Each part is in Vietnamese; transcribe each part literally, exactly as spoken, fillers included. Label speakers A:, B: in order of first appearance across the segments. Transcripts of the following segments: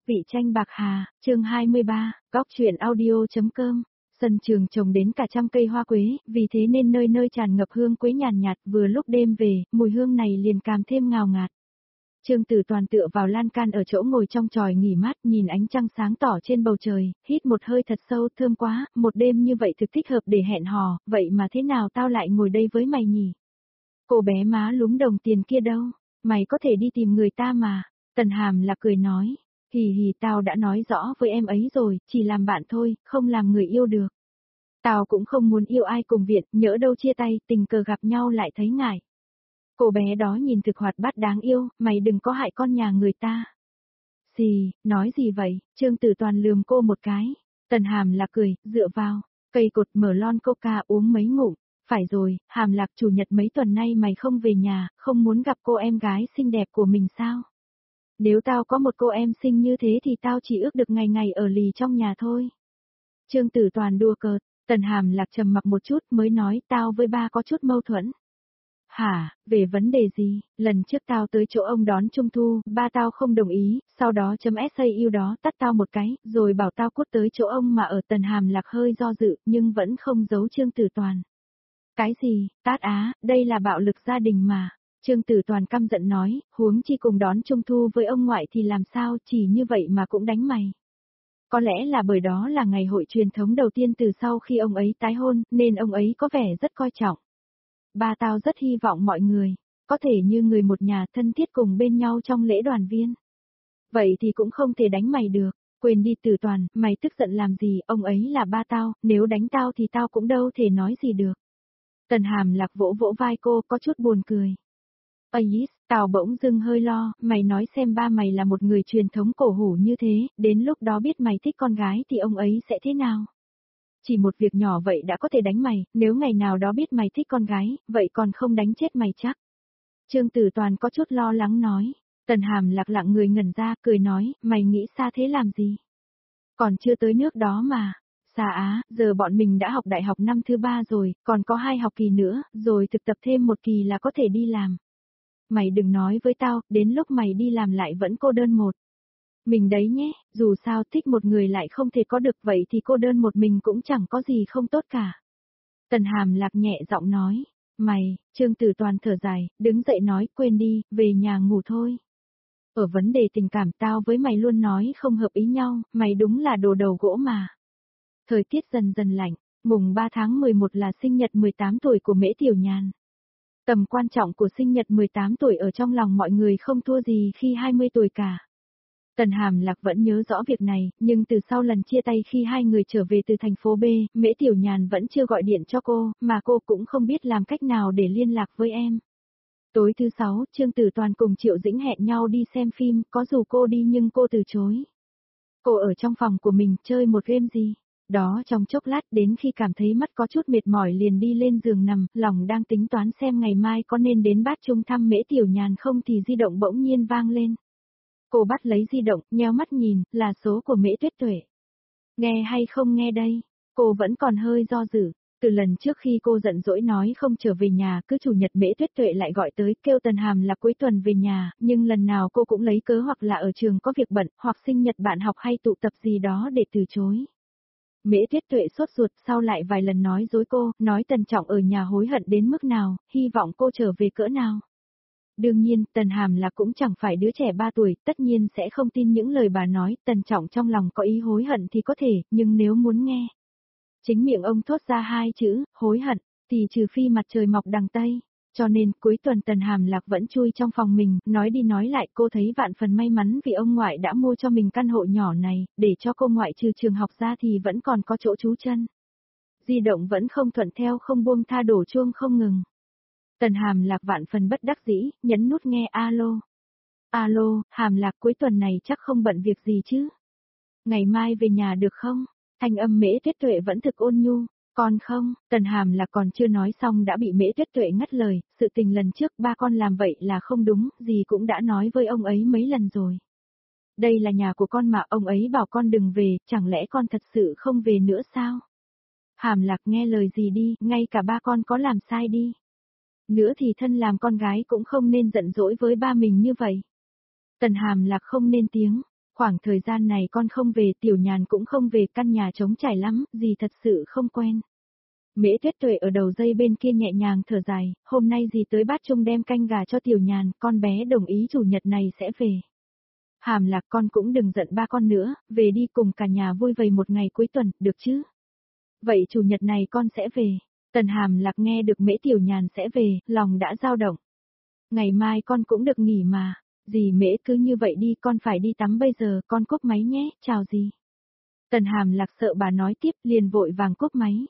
A: vị tranh bạc hà, chương hai mươi ba, góc truyện audio.com. Sân trường trồng đến cả trăm cây hoa quế, vì thế nên nơi nơi tràn ngập hương quế nhàn nhạt, vừa lúc đêm về, mùi hương này liền càng thêm ngào ngạt. Trương Tử Toàn tựa vào lan can ở chỗ ngồi trong chòi nghỉ mát, nhìn ánh trăng sáng tỏ trên bầu trời, hít một hơi thật sâu, thơm quá, một đêm như vậy thực thích hợp để hẹn hò, vậy mà thế nào tao lại ngồi đây với mày nhỉ? Cô bé má lúm đồng tiền kia đâu, mày có thể đi tìm người ta mà. Tần Hàm là cười nói, hì hì tao đã nói rõ với em ấy rồi, chỉ làm bạn thôi, không làm người yêu được. Tao cũng không muốn yêu ai cùng viện, nhỡ đâu chia tay, tình cờ gặp nhau lại thấy ngại. Cô bé đó nhìn thực hoạt bát đáng yêu, mày đừng có hại con nhà người ta. Xì, nói gì vậy, Trương Tử Toàn lườm cô một cái. Tần Hàm là cười, dựa vào, cây cột mở lon coca uống mấy ngụm. Phải rồi, Hàm Lạc chủ nhật mấy tuần nay mày không về nhà, không muốn gặp cô em gái xinh đẹp của mình sao? Nếu tao có một cô em xinh như thế thì tao chỉ ước được ngày ngày ở lì trong nhà thôi. Trương Tử Toàn đùa cợt, Tần Hàm Lạc trầm mặc một chút mới nói tao với ba có chút mâu thuẫn. Hả, về vấn đề gì? Lần trước tao tới chỗ ông đón Trung Thu, ba tao không đồng ý, sau đó chấm ét a u đó tắt tao một cái, rồi bảo tao cút tới chỗ ông mà ở. Tần Hàm Lạc hơi do dự, nhưng vẫn không giấu Trương Tử Toàn. Cái gì, tát á, đây là bạo lực gia đình mà. Trương Tử Toàn căm giận nói, huống chi cùng đón Trung Thu với ông ngoại thì làm sao, chỉ như vậy mà cũng đánh mày. Có lẽ là bởi đó là ngày hội truyền thống đầu tiên từ sau khi ông ấy tái hôn, nên ông ấy có vẻ rất coi trọng. Ba tao rất hy vọng mọi người, có thể như người một nhà thân thiết cùng bên nhau trong lễ đoàn viên. Vậy thì cũng không thể đánh mày được, quên đi Tử Toàn, mày tức giận làm gì, ông ấy là ba tao, nếu đánh tao thì tao cũng đâu thể nói gì được. Tần Hàm Lạc vỗ vỗ vai cô có chút buồn cười. Ây, tao bỗng dưng hơi lo, mày nói xem ba mày là một người truyền thống cổ hủ như thế, đến lúc đó biết mày thích con gái thì ông ấy sẽ thế nào? Chỉ một việc nhỏ vậy đã có thể đánh mày, nếu ngày nào đó biết mày thích con gái, vậy còn không đánh chết mày chắc. Trương Tử Toàn có chút lo lắng nói, Tần Hàm Lạc lặng người ngẩn ra, cười nói, mày nghĩ xa thế làm gì? Còn chưa tới nước đó mà. Xa á, giờ bọn mình đã học đại học năm thứ ba rồi, còn có hai học kỳ nữa, rồi thực tập thêm một kỳ là có thể đi làm. Mày đừng nói với tao, đến lúc mày đi làm lại vẫn cô đơn một. Mình đấy nhé, dù sao thích một người lại không thể có được vậy thì cô đơn một mình cũng chẳng có gì không tốt cả. Tần Hàm Lạc nhẹ giọng nói, mày, Trương Tử Toàn thở dài, đứng dậy nói quên đi, về nhà ngủ thôi. Ở vấn đề tình cảm tao với mày luôn nói không hợp ý nhau, mày đúng là đồ đầu gỗ mà. Thời tiết dần dần lạnh, mùng ba tháng mười một là sinh nhật mười tám tuổi của Mễ Tiểu Nhàn. Tầm quan trọng của sinh nhật mười tám tuổi ở trong lòng mọi người không thua gì khi hai mươi tuổi cả. Tần Hàm Lạc vẫn nhớ rõ việc này, nhưng từ sau lần chia tay khi hai người trở về từ thành phố B, Mễ Tiểu Nhàn vẫn chưa gọi điện cho cô, mà cô cũng không biết làm cách nào để liên lạc với em. Tối thứ sáu, Trương Tử Toàn cùng Triệu Dĩnh hẹn nhau đi xem phim, có rủ cô đi nhưng cô từ chối. Cô ở trong phòng của mình chơi một game gì? Đó trong chốc lát đến khi cảm thấy mắt có chút mệt mỏi liền đi lên giường nằm, lòng đang tính toán xem ngày mai có nên đến bát trung thăm Mễ Tiểu Nhàn không thì di động bỗng nhiên vang lên. Cô bắt lấy di động, nheo mắt nhìn, là số của Mễ Tuyết Tuệ. Nghe hay không nghe đây? Cô vẫn còn hơi do dự. Từ lần trước khi cô giận dỗi nói không trở về nhà, cứ chủ nhật Mễ Tuyết Tuệ lại gọi tới kêu Tần Hàm là cuối tuần về nhà, nhưng lần nào cô cũng lấy cớ hoặc là ở trường có việc bận, hoặc sinh nhật bạn học hay tụ tập gì đó để từ chối. Mễ Tuyết Tuệ sốt ruột sau lại vài lần nói dối cô, nói Tần Trọng ở nhà hối hận đến mức nào, hy vọng cô trở về cỡ nào. Đương nhiên, Tần Hàm là cũng chẳng phải đứa trẻ ba tuổi, tất nhiên sẽ không tin những lời bà nói, Tần Trọng trong lòng có ý hối hận thì có thể, nhưng nếu muốn nghe. Chính miệng ông thốt ra hai chữ, hối hận, thì trừ phi mặt trời mọc đằng Tây. Cho nên, cuối tuần Tần Hàm Lạc vẫn chui trong phòng mình, nói đi nói lại cô thấy vạn phần may mắn vì ông ngoại đã mua cho mình căn hộ nhỏ này, để cho cô ngoại trừ trường học ra thì vẫn còn có chỗ trú chân. Di động vẫn không thuận theo không buông tha đổ chuông không ngừng. Tần Hàm Lạc vạn phần bất đắc dĩ, nhấn nút nghe alo. Alo, Hàm Lạc cuối tuần này chắc không bận việc gì chứ? Ngày mai về nhà được không? Thanh âm Mễ Tuyết Tuệ vẫn thực ôn nhu. Còn không, Tần Hàm là còn chưa nói xong đã bị Mễ Tuyết Tuệ ngắt lời, sự tình lần trước ba con làm vậy là không đúng, dì cũng đã nói với ông ấy mấy lần rồi. Đây là nhà của con mà ông ấy bảo con đừng về, chẳng lẽ con thật sự không về nữa sao? Hàm Lạc nghe lời dì đi, ngay cả ba con có làm sai đi. Nữa thì thân làm con gái cũng không nên giận dỗi với ba mình như vậy. Tần Hàm Lạc không nên tiếng, Khoảng thời gian này con không về, Tiểu Nhàn cũng không về, căn nhà trống trải lắm, dì thật sự không quen. Mễ Tuyết Tuệ ở đầu dây bên kia nhẹ nhàng thở dài, hôm nay dì tới bát chung đem canh gà cho Tiểu Nhàn, con bé đồng ý chủ nhật này sẽ về. Hàm Lạc con cũng đừng giận ba con nữa, về đi cùng cả nhà vui vầy một ngày cuối tuần, được chứ? Vậy chủ nhật này con sẽ về. Tần Hàm Lạc nghe được Mễ Tiểu Nhàn sẽ về, lòng đã dao động. Ngày mai con cũng được nghỉ mà, dì Mễ cứ như vậy đi, con phải đi tắm bây giờ, con cúp máy nhé, chào dì. Tần Hàm Lạc sợ bà nói tiếp, liền vội vàng cúp máy.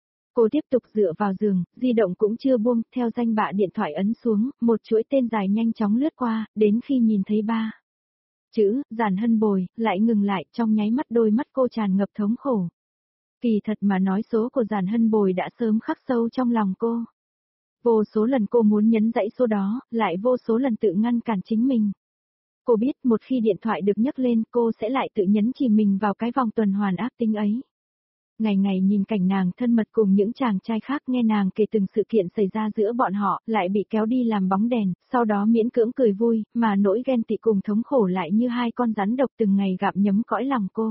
A: Cô tiếp tục dựa vào giường, di động cũng chưa buông, theo danh bạ điện thoại ấn xuống, một chuỗi tên dài nhanh chóng lướt qua, đến khi nhìn thấy ba chữ, Giản Hân Bồi, lại ngừng lại, trong nháy mắt đôi mắt cô tràn ngập thống khổ. Kỳ thật mà nói số của Giản Hân Bồi đã sớm khắc sâu trong lòng cô. Vô số lần cô muốn nhấn dãy số đó, lại vô số lần tự ngăn cản chính mình. Cô biết một khi điện thoại được nhấc lên cô sẽ lại tự nhấn chìm mình vào cái vòng tuần hoàn ác tính ấy. Ngày ngày nhìn cảnh nàng thân mật cùng những chàng trai khác, nghe nàng kể từng sự kiện xảy ra giữa bọn họ, lại bị kéo đi làm bóng đèn, sau đó miễn cưỡng cười vui, mà nỗi ghen tị cùng thống khổ lại như hai con rắn độc từng ngày gặm nhấm cõi lòng cô.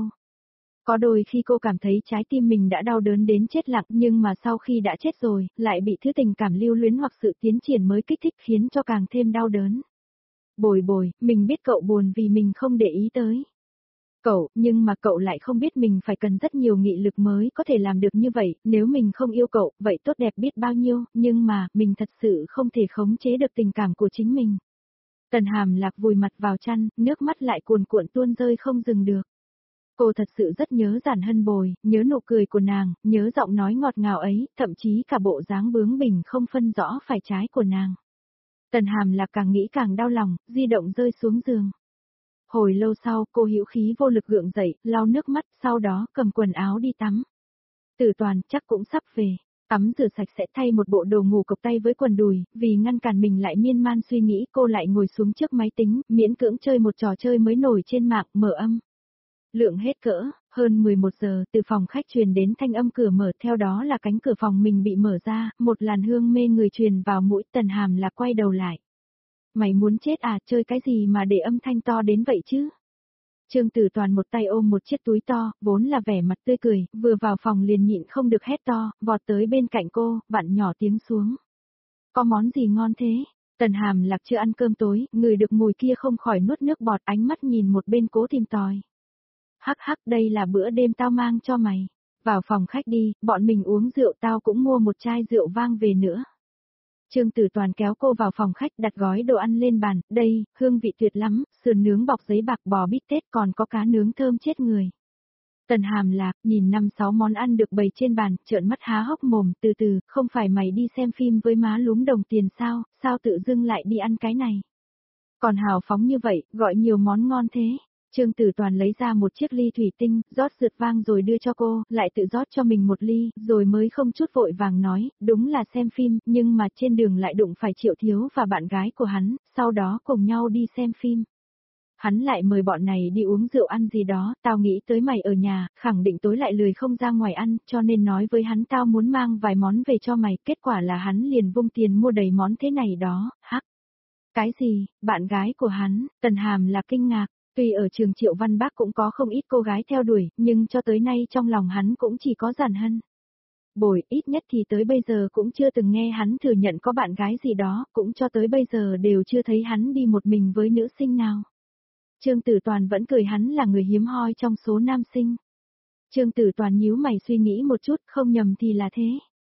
A: Có đôi khi cô cảm thấy trái tim mình đã đau đớn đến chết lặng, nhưng mà sau khi đã chết rồi, lại bị thứ tình cảm lưu luyến hoặc sự tiến triển mới kích thích khiến cho càng thêm đau đớn. Bồi bồi, mình biết cậu buồn vì mình không để ý tới cậu, nhưng mà cậu lại không biết mình phải cần rất nhiều nghị lực mới có thể làm được như vậy, nếu mình không yêu cậu, vậy tốt đẹp biết bao nhiêu, nhưng mà, mình thật sự không thể khống chế được tình cảm của chính mình. Tần Hàm Lạc vùi mặt vào chăn, nước mắt lại cuồn cuộn tuôn rơi không dừng được. Cô thật sự rất nhớ Giản Hân Bồi, nhớ nụ cười của nàng, nhớ giọng nói ngọt ngào ấy, thậm chí cả bộ dáng bướng bỉnh không phân rõ phải trái của nàng. Tần Hàm Lạc càng nghĩ càng đau lòng, di động rơi xuống giường. Hồi lâu sau, cô hữu khí vô lực gượng dậy, lau nước mắt, sau đó cầm quần áo đi tắm. Tử Toàn chắc cũng sắp về. Tắm rửa sạch sẽ thay một bộ đồ ngủ cộc tay với quần đùi, vì ngăn cản mình lại miên man suy nghĩ, cô lại ngồi xuống trước máy tính, miễn cưỡng chơi một trò chơi mới nổi trên mạng, mở âm. Lượng hết cỡ, hơn mười một giờ, từ phòng khách truyền đến thanh âm cửa mở, theo đó là cánh cửa phòng mình bị mở ra, một làn hương mê người truyền vào mũi. Tần Hàm Lạc quay đầu lại. Mày muốn chết à, chơi cái gì mà để âm thanh to đến vậy chứ? Trương Tử Toàn một tay ôm một chiếc túi to, vốn là vẻ mặt tươi cười, vừa vào phòng liền nhịn không được hét to, vọt tới bên cạnh cô, vặn nhỏ tiếng xuống. Có món gì ngon thế? Tần Hàm Lạc chưa ăn cơm tối, người được mùi kia không khỏi nuốt nước bọt, ánh mắt nhìn một bên cố tìm tòi. Hắc hắc, đây là bữa đêm tao mang cho mày. Vào phòng khách đi, bọn mình uống rượu, tao cũng mua một chai rượu vang về nữa. Trương Tử Toàn kéo cô vào phòng khách, đặt gói đồ ăn lên bàn, đây, hương vị tuyệt lắm, sườn nướng bọc giấy bạc, bò bít tết, còn có cá nướng thơm chết người. Tần Hàm Lạc nhìn năm sáu món ăn được bày trên bàn, trợn mắt há hốc mồm, từ từ, không phải mày đi xem phim với má lúm đồng tiền sao, sao tự dưng lại đi ăn cái này? Còn hào phóng như vậy, gọi nhiều món ngon thế. Trương Tử Toàn lấy ra một chiếc ly thủy tinh, rót rượt vang rồi đưa cho cô, lại tự rót cho mình một ly, rồi mới không chút vội vàng nói, đúng là xem phim, nhưng mà trên đường lại đụng phải Triệu Thiếu và bạn gái của hắn, sau đó cùng nhau đi xem phim. Hắn lại mời bọn này đi uống rượu ăn gì đó, tao nghĩ tới mày ở nhà, khẳng định tối lại lười không ra ngoài ăn, cho nên nói với hắn tao muốn mang vài món về cho mày, kết quả là hắn liền vung tiền mua đầy món thế này đó, hắc. Cái gì, bạn gái của hắn? Tần Hàm là kinh ngạc. Tuy ở trường Triệu Văn Bác cũng có không ít cô gái theo đuổi, nhưng cho tới nay trong lòng hắn cũng chỉ có Giản Hân Bồi, ít nhất thì tới bây giờ cũng chưa từng nghe hắn thừa nhận có bạn gái gì đó, cũng cho tới bây giờ đều chưa thấy hắn đi một mình với nữ sinh nào. Trương Tử Toàn vẫn cười hắn là người hiếm hoi trong số nam sinh. Trương Tử Toàn nhíu mày suy nghĩ một chút, không nhầm thì là thế.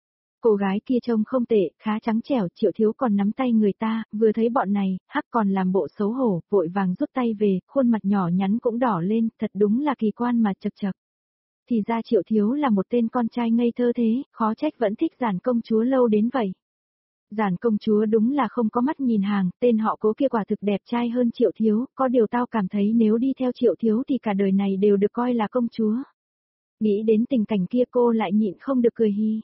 A: Cô gái kia trông không tệ, khá trắng trẻo, Triệu Thiếu còn nắm tay người ta, vừa thấy bọn này, hắc còn làm bộ xấu hổ, vội vàng rút tay về, khuôn mặt nhỏ nhắn cũng đỏ lên, thật đúng là kỳ quan mà chật chật. Thì ra Triệu Thiếu là một tên con trai ngây thơ thế, khó trách vẫn thích Giản công chúa lâu đến vậy. Giản công chúa đúng là không có mắt nhìn hàng, tên họ Cố kia quả thực đẹp trai hơn Triệu Thiếu, có điều tao cảm thấy nếu đi theo Triệu Thiếu thì cả đời này đều được coi là công chúa. Nghĩ đến tình cảnh kia cô lại nhịn không được cười hi.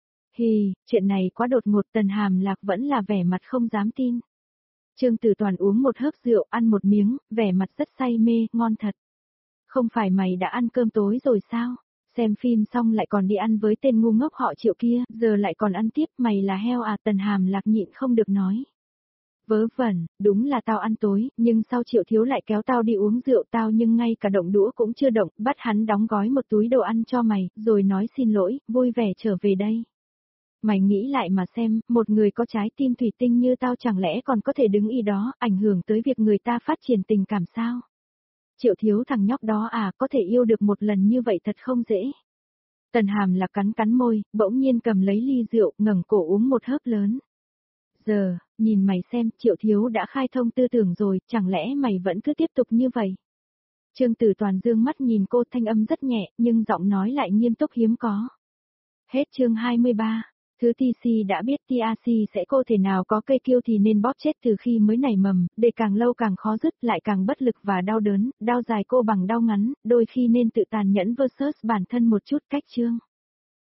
A: Hì, chuyện này quá đột ngột. Tần Hàm Lạc vẫn là vẻ mặt không dám tin. Trương Tử Toàn uống một hớp rượu, ăn một miếng, vẻ mặt rất say mê, ngon thật. Không phải mày đã ăn cơm tối rồi sao? Xem phim xong lại còn đi ăn với tên ngu ngốc họ Triệu kia, giờ lại còn ăn tiếp, mày là heo à? Tần Hàm Lạc nhịn không được nói. Vớ vẩn, đúng là tao ăn tối, nhưng sao Triệu Thiếu lại kéo tao đi uống rượu tao nhưng ngay cả động đũa cũng chưa động, bắt hắn đóng gói một túi đồ ăn cho mày, rồi nói xin lỗi, vui vẻ trở về đây. Mày nghĩ lại mà xem, một người có trái tim thủy tinh như tao chẳng lẽ còn có thể đứng y đó, ảnh hưởng tới việc người ta phát triển tình cảm sao? Triệu Thiếu thằng nhóc đó à, có thể yêu được một lần như vậy thật không dễ. Tần Hàm là cắn cắn môi, bỗng nhiên cầm lấy ly rượu, ngẩng cổ uống một hớp lớn. Giờ, nhìn mày xem, Triệu Thiếu đã khai thông tư tưởng rồi, chẳng lẽ mày vẫn cứ tiếp tục như vậy? Trương Tử Toàn dương mắt nhìn cô, thanh âm rất nhẹ, nhưng giọng nói lại nghiêm túc hiếm có. Hết chương hai mươi ba. Thứ tê xê đã biết tê a xê sẽ cô thể nào có cây kiêu thì nên bóp chết từ khi mới nảy mầm, để càng lâu càng khó dứt, lại càng bất lực và đau đớn, đau dài cô bằng đau ngắn, đôi khi nên tự tàn nhẫn versus bản thân một chút cách chương.